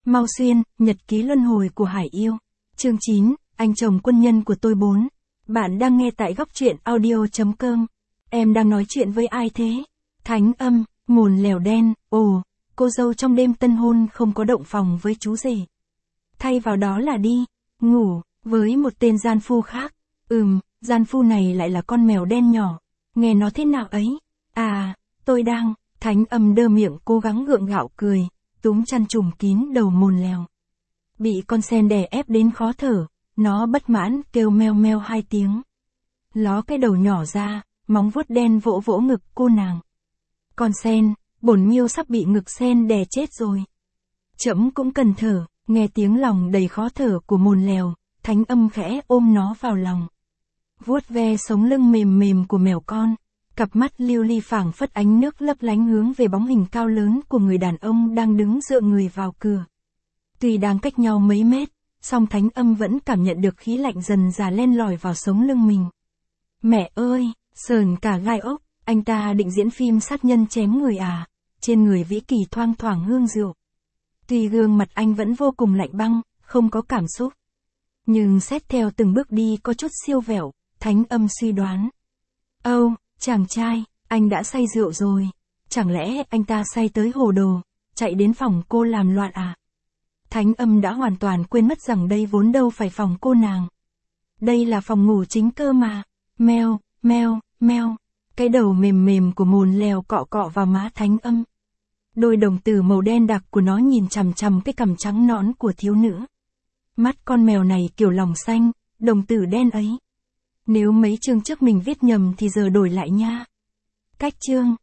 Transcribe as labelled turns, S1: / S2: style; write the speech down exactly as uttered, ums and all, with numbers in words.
S1: Mau Xuyên, nhật ký luân hồi của Hải Yêu. Chương chín, anh chồng quân nhân của tôi bốn. Bạn đang nghe tại góc truyện audio chấm com. Em đang nói chuyện với ai thế? Thánh âm, mồn lèo đen, ồ, cô dâu trong đêm tân hôn không có động phòng với chú rể. Thay vào đó là đi, ngủ, với một tên gian phu khác. Ừm, gian phu này lại là con mèo đen nhỏ. Nghe nó thế nào ấy? À, tôi đang, thánh âm đơ miệng cố gắng gượng gạo cười, túm chăn trùm kín đầu mồn lèo. Bị con sen đè ép đến khó thở, nó bất mãn kêu meo meo hai tiếng. Ló cái đầu nhỏ ra, móng vuốt đen vỗ vỗ ngực cô nàng. Con sen, bổn miêu sắp bị ngực sen đè chết rồi. Trẫm cũng cần thở, nghe tiếng lòng đầy khó thở của mồn lèo, thánh âm khẽ ôm nó vào lòng. Vuốt ve sống lưng mềm mềm của mèo con, cặp mắt lưu ly phảng phất ánh nước lấp lánh hướng về bóng hình cao lớn của người đàn ông đang đứng dựa người vào cửa. Tuy đang cách nhau mấy mét, song thánh âm vẫn cảm nhận được khí lạnh dần dà len lỏi vào sống lưng mình. Mẹ ơi, sờn cả gai ốc, anh ta định diễn phim sát nhân chém người à? Trên người Vĩ Kỳ thoang thoảng hương rượu. Tuy gương mặt anh vẫn vô cùng lạnh băng, không có cảm xúc. Nhưng xét theo từng bước đi có chút siêu vẹo, thánh âm suy đoán. Âu, oh, chàng trai, anh đã say rượu rồi. Chẳng lẽ anh ta say tới hồ đồ, chạy đến phòng cô làm loạn à? Thánh âm đã hoàn toàn quên mất rằng đây vốn đâu phải phòng cô nàng. Đây là phòng ngủ chính cơ mà. Meo, meo, meo. Cái đầu mềm mềm của mồn lèo cọ cọ vào má thánh âm. Đôi đồng tử màu đen đặc của nó nhìn chằm chằm cái cằm trắng nõn của thiếu nữ. Mắt con mèo này kiểu lòng xanh, đồng tử đen ấy. Nếu mấy chương trước mình viết nhầm thì giờ đổi lại nha. Cách chương,